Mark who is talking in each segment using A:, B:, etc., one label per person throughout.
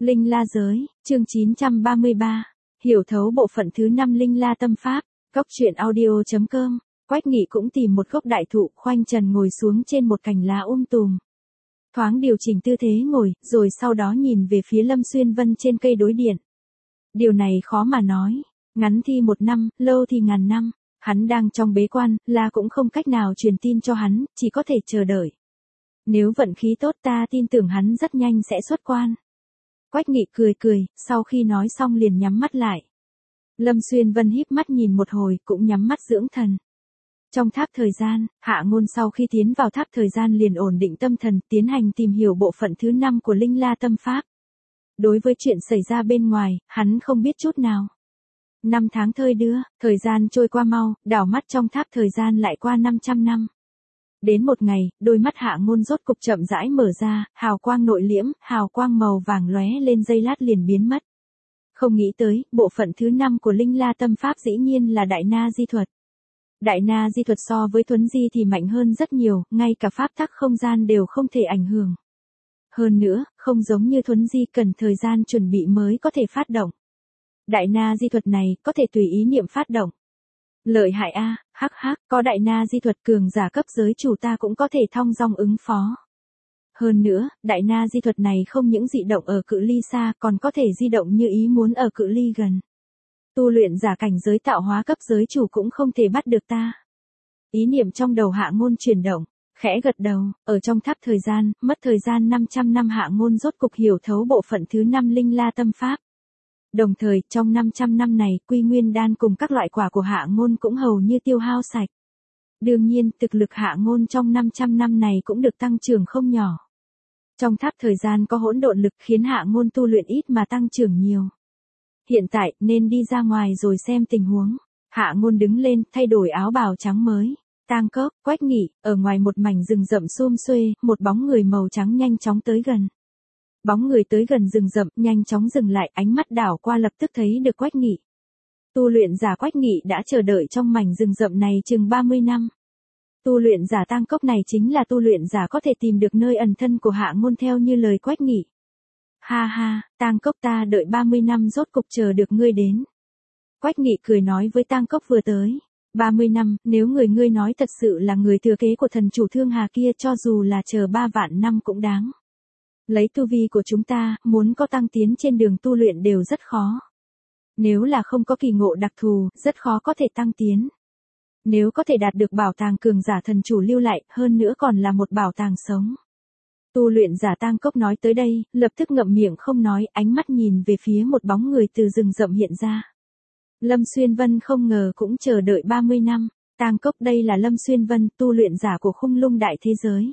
A: Linh La Giới, chương 933, hiểu thấu bộ phận thứ 5 Linh La Tâm Pháp, góc truyện audio.com, Quách Nghị cũng tìm một gốc đại thụ khoanh trần ngồi xuống trên một cành lá tùm. Thoáng điều chỉnh tư thế ngồi, rồi sau đó nhìn về phía Lâm Xuyên Vân trên cây đối điện. Điều này khó mà nói, ngắn thì 1 năm, lâu thì ngàn năm, hắn đang trong bế quan, là cũng không cách nào truyền tin cho hắn, chỉ có thể chờ đợi. Nếu vận khí tốt ta tin tưởng hắn rất nhanh sẽ xuất quan. Quách Nghị cười cười, sau khi nói xong liền nhắm mắt lại. Lâm Xuyên Vân híp mắt nhìn một hồi, cũng nhắm mắt dưỡng thần. Trong tháp thời gian, Hạ Ngôn sau khi tiến vào tháp thời gian liền ổn định tâm thần, tiến hành tìm hiểu bộ phận thứ 5 của Linh La Tâm Pháp. Đối với chuyện xảy ra bên ngoài, hắn không biết chút nào. 5 tháng thơi đưa, thời gian trôi qua mau, đảo mắt trong tháp thời gian lại qua 500 năm. Đến một ngày, đôi mắt Hạ Ngôn rốt cục chậm rãi mở ra, hào quang nội liễm, hào quang màu vàng lóe lên giây lát liền biến mất. Không nghĩ tới, bộ phận thứ 5 của Linh La Tâm Pháp dĩ nhiên là Đại Na Di Thuật. Đại Na Di Thuật so với Thuấn Di thì mạnh hơn rất nhiều, ngay cả pháp tắc không gian đều không thể ảnh hưởng. Hơn nữa, không giống như Thuấn Di cần thời gian chuẩn bị mới có thể phát động. Đại Na Di Thuật này có thể tùy ý niệm phát động. Lợi hại a, hắc hắc, có Đại Na Di Thuật cường giả cấp giới chủ ta cũng có thể thong dong ứng phó. Hơn nữa, Đại Na Di Thuật này không những dị động ở cự ly xa còn có thể di động như ý muốn ở cự ly gần. Tu luyện giả cảnh giới tạo hóa cấp giới chủ cũng không thể bắt được ta. Ý niệm trong đầu Hạ Ngôn chuyển động, khẽ gật đầu, ở trong tháp thời gian, mất thời gian 500 năm Hạ Ngôn rốt cục hiểu thấu bộ phận thứ 5 Linh La Tâm Pháp. Đồng thời, trong 500 năm này, Quy Nguyên Đan cùng các loại quả của Hạ Ngôn cũng hầu như tiêu hao sạch. Đương nhiên, thực lực Hạ Ngôn trong 500 năm này cũng được tăng trưởng không nhỏ. Trong tháp thời gian có hỗn độn lực khiến Hạ Ngôn tu luyện ít mà tăng trưởng nhiều. Hiện tại, nên đi ra ngoài rồi xem tình huống. Hạ Ngôn đứng lên, thay đổi áo bào trắng mới. Tang Cốc, Quách Nghị, ở ngoài một mảnh rừng rậm sum xuê, một bóng người màu trắng nhanh chóng tới gần. Bóng người tới gần rừng rậm, nhanh chóng dừng lại, ánh mắt đảo qua lập tức thấy được Quách Nghị. Tu luyện giả Quách Nghị đã chờ đợi trong mảnh rừng rậm này chừng 30 năm. Tu luyện giả Tang Cốc này chính là tu luyện giả có thể tìm được nơi ẩn thân của Hạ Ngôn theo như lời Quách Nghị. Ha ha, Tang Cốc ta đợi 30 năm rốt cục chờ được ngươi đến. Quách Nghị cười nói với Tang Cốc vừa tới. 30 năm, nếu ngươi nói thật sự là người thừa kế của thần chủ Thương Hà kia cho dù là chờ 3 vạn năm cũng đáng. Lấy tu vi của chúng ta, muốn có tăng tiến trên đường tu luyện đều rất khó. Nếu là không có kỳ ngộ đặc thù, rất khó có thể tăng tiến. Nếu có thể đạt được bảo tàng cường giả thần chủ lưu lại, hơn nữa còn là một bảo tàng sống. Tu luyện giả Tang Cốc nói tới đây, lập tức ngậm miệng không nói, ánh mắt nhìn về phía một bóng người từ rừng rậm hiện ra. Lâm Xuyên Vân không ngờ cũng chờ đợi 30 năm. Tang Cốc đây là Lâm Xuyên Vân, tu luyện giả của Khung Lung Đại Thế Giới.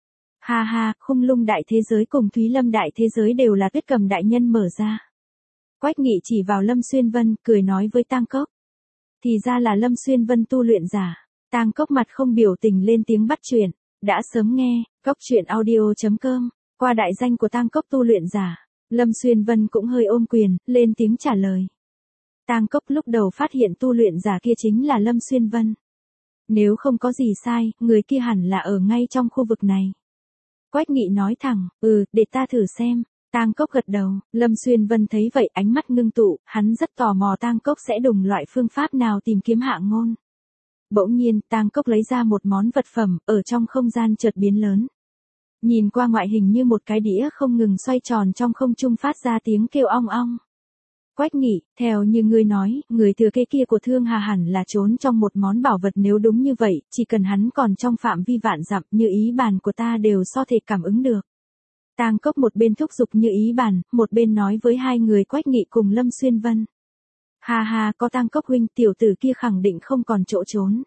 A: Ha ha, Khung Lung Đại Thế Giới cùng Thúy Lâm Đại Thế Giới đều là Tuyết Cầm đại nhân mở ra. Quách Nghị chỉ vào Lâm Xuyên Vân, cười nói với Tang Cốc. Thì ra là Lâm Xuyên Vân tu luyện giả. Tang Cốc mặt không biểu tình lên tiếng bắt chuyện. Đã sớm nghe, góc truyện audio.com, qua đại danh của Tang Cốc tu luyện giả. Lâm Xuyên Vân cũng hơi ôm quyền, lên tiếng trả lời. Tang Cốc lúc đầu phát hiện tu luyện giả kia chính là Lâm Xuyên Vân. Nếu không có gì sai, người kia hẳn là ở ngay trong khu vực này. Quách Nghị nói thẳng, để ta thử xem. Tang Cốc gật đầu, Lâm Xuyên Vân thấy vậy ánh mắt ngưng tụ, hắn rất tò mò Tang Cốc sẽ dùng loại phương pháp nào tìm kiếm Hạ Ngôn. Bỗng nhiên, Tang Cốc lấy ra một món vật phẩm, ở trong không gian chợt biến lớn. Nhìn qua ngoại hình như một cái đĩa không ngừng xoay tròn trong không trung phát ra tiếng kêu ong ong. Quách Nghị, theo như ngươi nói, người thừa kế kia của Thương Hà hẳn là trốn trong một món bảo vật, nếu đúng như vậy, chỉ cần hắn còn trong phạm vi vạn dặm, như ý bàn của ta đều so thể cảm ứng được. Tang Cốc một bên thúc giục như ý bàn, một bên nói với hai người Quách Nghị cùng Lâm Xuyên Vân. Ha ha, có Tang Cốc huynh, tiểu tử kia khẳng định không còn chỗ trốn.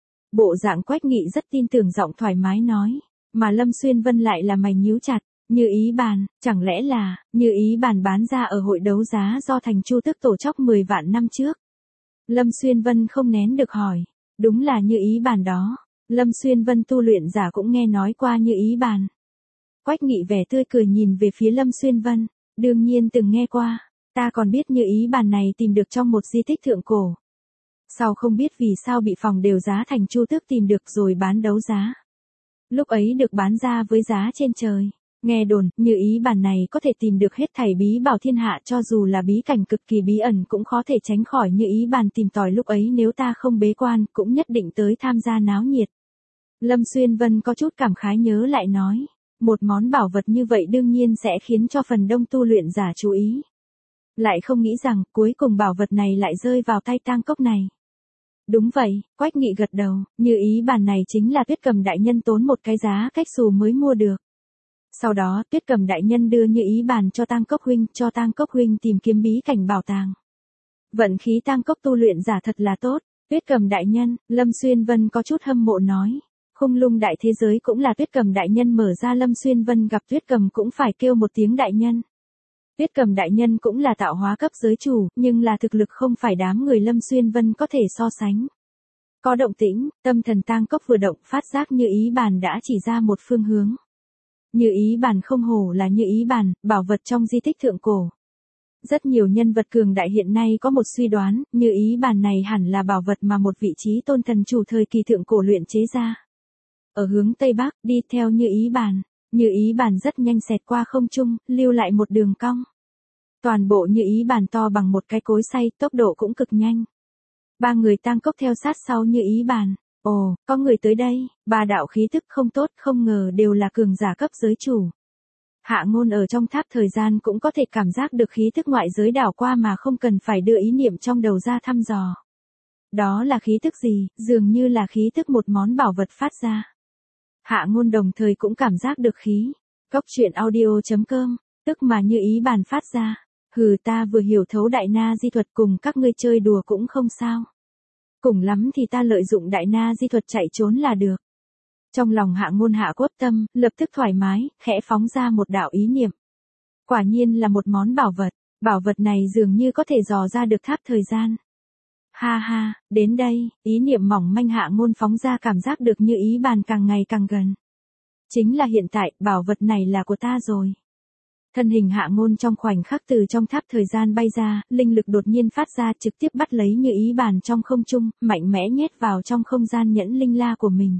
A: Bộ dạng Quách Nghị rất tin tưởng, giọng thoải mái nói, mà Lâm Xuyên Vân lại là mày nhíu chặt. Như ý bàn, chẳng lẽ là, như ý bàn bán ra ở hội đấu giá do thành Chu Tước tổ chóc 10 vạn năm trước? Lâm Xuyên Vân không nén được hỏi, đúng là như ý bàn đó. Lâm Xuyên Vân tu luyện giả cũng nghe nói qua như ý bàn. Quách Nghị vẻ tươi cười nhìn về phía Lâm Xuyên Vân, đương nhiên từng nghe qua, ta còn biết như ý bàn này tìm được trong một di tích thượng cổ. Sau không biết vì sao bị phòng đều giá thành Chu Tước tìm được rồi bán đấu giá. Lúc ấy được bán ra với giá trên trời. Nghe đồn, như ý bàn này có thể tìm được hết thảy bí bảo thiên hạ, cho dù là bí cảnh cực kỳ bí ẩn cũng khó thể tránh khỏi như ý bàn tìm tòi, lúc ấy nếu ta không bế quan, cũng nhất định tới tham gia náo nhiệt. Lâm Xuyên Vân có chút cảm khái nhớ lại nói, một món bảo vật như vậy đương nhiên sẽ khiến cho phần đông tu luyện giả chú ý. Lại không nghĩ rằng, cuối cùng bảo vật này lại rơi vào tay Tang Cốc này. Đúng vậy, Quách Nghị gật đầu, như ý bàn này chính là Tuyết Cầm đại nhân tốn một cái giá cách xù mới mua được. Sau đó, Tuyết Cầm đại nhân đưa như ý bàn cho Tang Cốc huynh, cho Tang Cốc huynh tìm kiếm bí cảnh bảo tàng. Vận khí Tang Cốc tu luyện giả thật là tốt. Tuyết Cầm đại nhân, Lâm Xuyên Vân có chút hâm mộ nói. Khung lung đại thế giới cũng là Tuyết Cầm đại nhân mở ra, Lâm Xuyên Vân gặp Tuyết Cầm cũng phải kêu một tiếng đại nhân. Tuyết Cầm đại nhân cũng là tạo hóa cấp giới chủ, nhưng là thực lực không phải đám người Lâm Xuyên Vân có thể so sánh. Có động tĩnh, tâm thần Tang Cốc vừa động, phát giác như ý bàn đã chỉ ra một phương hướng. Như ý bàn không hổ là như ý bàn, bảo vật trong di tích thượng cổ. Rất nhiều nhân vật cường đại hiện nay có một suy đoán, như ý bàn này hẳn là bảo vật mà một vị trí tôn thần chủ thời kỳ thượng cổ luyện chế ra. Ở hướng Tây Bắc, đi theo như ý bàn rất nhanh xẹt qua không trung, lưu lại một đường cong. Toàn bộ như ý bàn to bằng một cái cối xay, tốc độ cũng cực nhanh. Ba người Tang Cốc theo sát sau như ý bàn. Ồ, có người tới đây, ba đạo khí tức không tốt, không ngờ đều là cường giả cấp giới chủ. Hạ Ngôn ở trong tháp thời gian cũng có thể cảm giác được khí tức ngoại giới đảo qua mà không cần phải đưa ý niệm trong đầu ra thăm dò. Đó là khí tức gì, dường như là khí tức một món bảo vật phát ra. Hạ Ngôn đồng thời cũng cảm giác được khí. Cốc truyện audio.com, tức mà như ý bàn phát ra. Hừ, ta vừa hiểu thấu đại na di thuật, cùng các ngươi chơi đùa cũng không sao. Cùng lắm thì ta lợi dụng đại na di thuật chạy trốn là được. Trong lòng Hạ Ngôn hạ quyết tâm, lập tức thoải mái, khẽ phóng ra một đạo ý niệm. Quả nhiên là một món bảo vật này dường như có thể dò ra được tháp thời gian. Ha ha, đến đây, ý niệm mỏng manh Hạ Ngôn phóng ra, cảm giác được như ý bàn càng ngày càng gần. Chính là hiện tại, bảo vật này là của ta rồi. Thân hình Hạ Ngôn trong khoảnh khắc từ trong tháp thời gian bay ra, linh lực đột nhiên phát ra, trực tiếp bắt lấy như ý bàn trong không trung, mạnh mẽ nhét vào trong không gian nhẫn linh la của mình.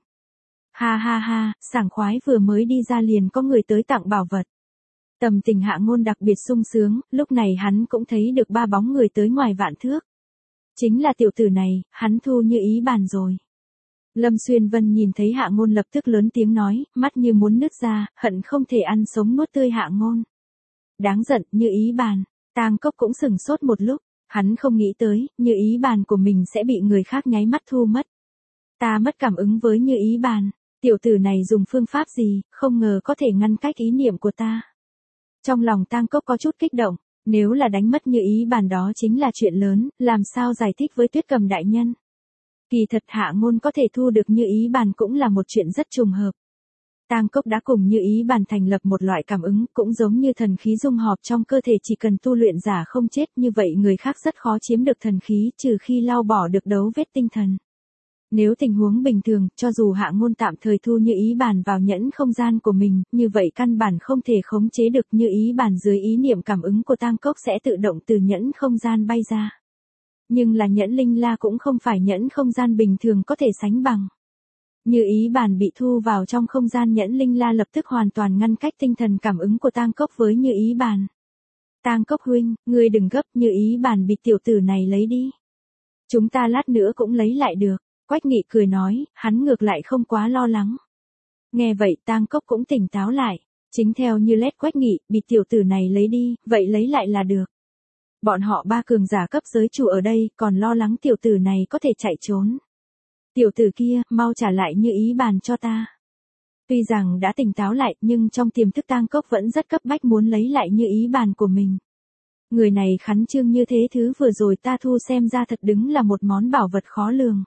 A: Ha ha ha, sảng khoái, vừa mới đi ra liền có người tới tặng bảo vật. Tâm tình Hạ Ngôn đặc biệt sung sướng, lúc này hắn cũng thấy được ba bóng người tới ngoài vạn thước. Chính là tiểu tử này, hắn thu như ý bàn rồi. Lâm Xuyên Vân nhìn thấy Hạ Ngôn lập tức lớn tiếng nói, mắt như muốn nứt ra, hận không thể ăn sống nuốt tươi Hạ Ngôn. Đáng giận, như ý bàn. Tang Cốc cũng sửng sốt một lúc, hắn không nghĩ tới, như ý bàn của mình sẽ bị người khác nháy mắt thu mất. Ta mất cảm ứng với như ý bàn, tiểu tử này dùng phương pháp gì, không ngờ có thể ngăn cách ý niệm của ta. Trong lòng Tang Cốc có chút kích động, nếu là đánh mất như ý bàn đó chính là chuyện lớn, làm sao giải thích với Tuyết Cầm đại nhân. Kỳ thật Hạ Ngôn có thể thu được như ý bàn cũng là một chuyện rất trùng hợp. Tang Cốc đã cùng như ý bàn thành lập một loại cảm ứng, cũng giống như thần khí dung hợp trong cơ thể, chỉ cần tu luyện giả không chết như vậy người khác rất khó chiếm được thần khí, trừ khi lau bỏ được dấu vết tinh thần. Nếu tình huống bình thường, cho dù Hạ Ngôn tạm thời thu như ý bàn vào nhẫn không gian của mình, như vậy căn bản không thể khống chế được, như ý bàn dưới ý niệm cảm ứng của Tang Cốc sẽ tự động từ nhẫn không gian bay ra. Nhưng là nhẫn linh la cũng không phải nhẫn không gian bình thường có thể sánh bằng. Như ý bàn bị thu vào trong không gian nhẫn linh la lập tức hoàn toàn ngăn cách tinh thần cảm ứng của Tang Cốc với như ý bàn. Tang Cốc huynh, ngươi đừng gấp, như ý bàn bị tiểu tử này lấy đi. Chúng ta lát nữa cũng lấy lại được. Quách Nghị cười nói, hắn ngược lại không quá lo lắng. Nghe vậy Tang Cốc cũng tỉnh táo lại, chính theo như lét Quách Nghị, bị tiểu tử này lấy đi, vậy lấy lại là được. Bọn họ ba cường giả cấp giới chủ ở đây, còn lo lắng tiểu tử này có thể chạy trốn. Tiểu tử kia, mau trả lại như ý bàn cho ta. Tuy rằng đã tỉnh táo lại, nhưng trong tiềm thức Tang Cốc vẫn rất cấp bách muốn lấy lại như ý bàn của mình. Người này khắn trương như thế, thứ vừa rồi ta thu xem ra thật đứng là một món bảo vật khó lường.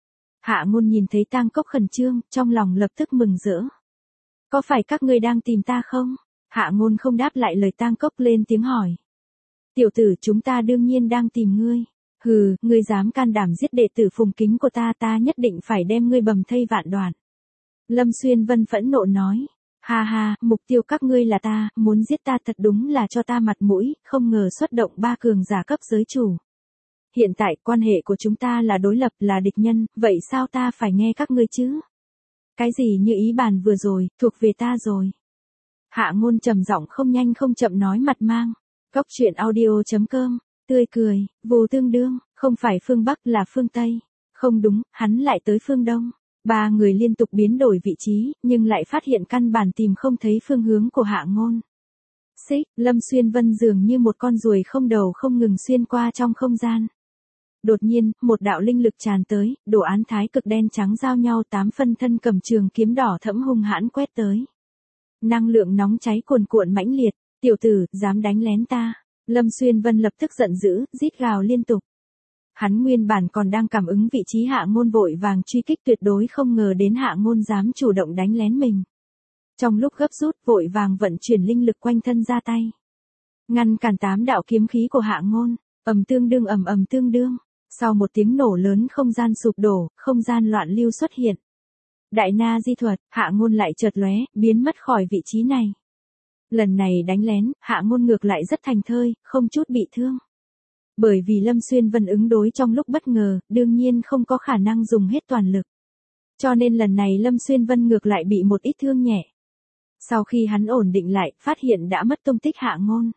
A: Hạ Ngôn nhìn thấy Tang Cốc khẩn trương, trong lòng lập tức mừng rỡ. Có phải các ngươi đang tìm ta không? Hạ Ngôn không đáp lại lời Tang Cốc, lên tiếng hỏi. Tiểu tử, chúng ta đương nhiên đang tìm ngươi. Hừ, ngươi dám can đảm giết đệ tử phùng kính của ta, ta nhất định phải đem ngươi bầm thây vạn đoạn. Lâm Xuyên Vân phẫn nộ nói. Ha ha, mục tiêu các ngươi là ta, muốn giết ta thật đúng là cho ta mặt mũi, không ngờ xuất động ba cường giả cấp giới chủ. Hiện tại quan hệ của chúng ta là đối lập, là địch nhân, vậy sao ta phải nghe các ngươi chứ? Cái gì như ý bàn vừa rồi, thuộc về ta rồi. Hạ Ngôn trầm giọng không nhanh không chậm nói mặt mang. Cốc truyện audio.com, tươi cười, vù tương đương, không phải phương Bắc là phương Tây. Không đúng, hắn lại tới phương Đông. Ba người liên tục biến đổi vị trí, nhưng lại phát hiện căn bản tìm không thấy phương hướng của Hạ Ngôn. Xích, Lâm Xuyên Vân dường như một con ruồi không đầu không ngừng xuyên qua trong không gian. Đột nhiên, một đạo linh lực tràn tới, đồ án thái cực đen trắng giao nhau 8 phân thân cầm trường kiếm đỏ thẫm hung hãn quét tới. Năng lượng nóng cháy cuồn cuộn mãnh liệt, tiểu tử, dám đánh lén ta. Lâm Xuyên Vân lập tức giận dữ, rít gào liên tục. Hắn nguyên bản còn đang cảm ứng vị trí Hạ Ngôn vội vàng truy kích tuyệt đối không ngờ đến Hạ Ngôn dám chủ động đánh lén mình. Trong lúc gấp rút vội vàng vận chuyển linh lực quanh thân ra tay. Ngăn cản 8 đạo kiếm khí của Hạ Ngôn, ầm tương đương. Sau một tiếng nổ lớn không gian sụp đổ, không gian loạn lưu xuất hiện. Đại na di thuật, Hạ Ngôn lại chợt lóe, biến mất khỏi vị trí này. Lần này đánh lén, Hạ Ngôn ngược lại rất thành thơi, không chút bị thương. Bởi vì Lâm Xuyên Vân ứng đối trong lúc bất ngờ, đương nhiên không có khả năng dùng hết toàn lực. Cho nên lần này Lâm Xuyên Vân ngược lại bị một ít thương nhẹ. Sau khi hắn ổn định lại, phát hiện đã mất tung tích Hạ Ngôn.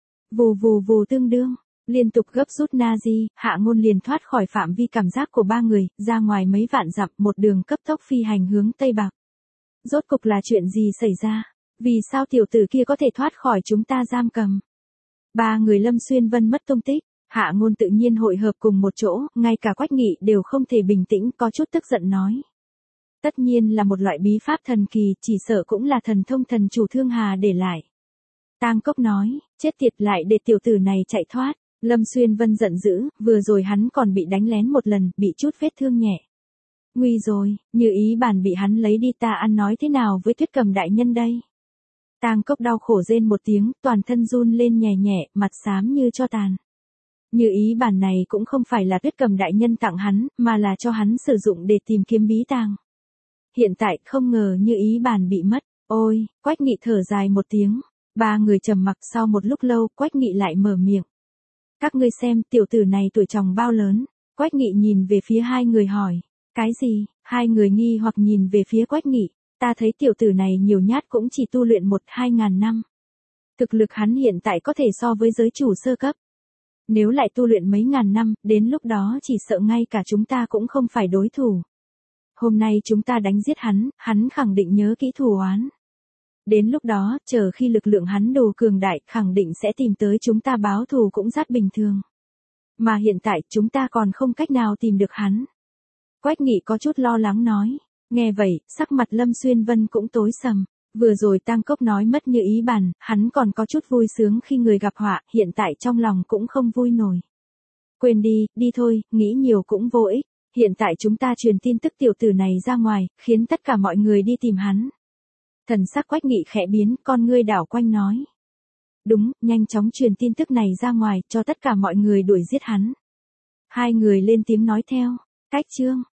A: Vù tương đương, liên tục gấp rút Nazi, Hạ Ngôn liền thoát khỏi phạm vi cảm giác của ba người, ra ngoài mấy vạn dặm, một đường cấp tốc phi hành hướng Tây Bắc. Rốt cục là chuyện gì xảy ra? Vì sao tiểu tử kia có thể thoát khỏi chúng ta giam cầm? Ba người Lâm Xuyên Vân mất tung tích, Hạ Ngôn tự nhiên hội hợp cùng một chỗ, ngay cả Quách Nghị đều không thể bình tĩnh, có chút tức giận nói. Tất nhiên là một loại bí pháp thần kỳ, chỉ sợ cũng là thần thông thần chủ Thương Hà để lại. Tang Cốc nói, chết tiệt, lại để tiểu tử này chạy thoát. Lâm Xuyên Vân giận dữ, vừa rồi hắn còn bị đánh lén một lần, bị chút vết thương nhẹ. Nguy rồi, như ý bản bị hắn lấy đi, ta ăn nói thế nào với Tuyết Cầm đại nhân đây? Tang Cốc đau khổ rên một tiếng, toàn thân run lên nhẹ nhẹ, mặt xám như tro tàn. Như ý bản này cũng không phải là Tuyết Cầm đại nhân tặng hắn, mà là cho hắn sử dụng để tìm kiếm bí tàng. Hiện tại không ngờ như ý bản bị mất, ôi, Quách Nghị thở dài một tiếng. Ba người trầm mặc, sau một lúc lâu, Quách Nghị lại mở miệng. Các ngươi xem, tiểu tử này tuổi tròng bao lớn? Quách Nghị nhìn về phía hai người hỏi. Cái gì? Hai người nghi hoặc nhìn về phía Quách Nghị. Ta thấy tiểu tử này nhiều nhát cũng chỉ tu luyện 1-2 ngàn năm. Thực lực hắn hiện tại có thể so với giới chủ sơ cấp. Nếu lại tu luyện mấy ngàn năm, đến lúc đó chỉ sợ ngay cả chúng ta cũng không phải đối thủ. Hôm nay chúng ta đánh giết hắn khẳng định nhớ kỹ thù oán. Đến lúc đó, chờ khi lực lượng hắn đủ cường đại, khẳng định sẽ tìm tới chúng ta báo thù cũng rất bình thường. Mà hiện tại, chúng ta còn không cách nào tìm được hắn. Quách Nghị có chút lo lắng nói. Nghe vậy, sắc mặt Lâm Xuyên Vân cũng tối sầm. Vừa rồi Tang Cốc nói mất như ý bản, hắn còn có chút vui sướng khi người gặp họa, hiện tại trong lòng cũng không vui nổi. Quên đi, đi thôi, nghĩ nhiều cũng vô ích. Hiện tại chúng ta truyền tin tức tiểu tử này ra ngoài, khiến tất cả mọi người đi tìm hắn. Thần sắc Quách Nghị khẽ biến, con ngươi đảo quanh nói. Đúng, nhanh chóng truyền tin tức này ra ngoài, cho tất cả mọi người đuổi giết hắn. Hai người lên tiếng nói theo. Cách chương.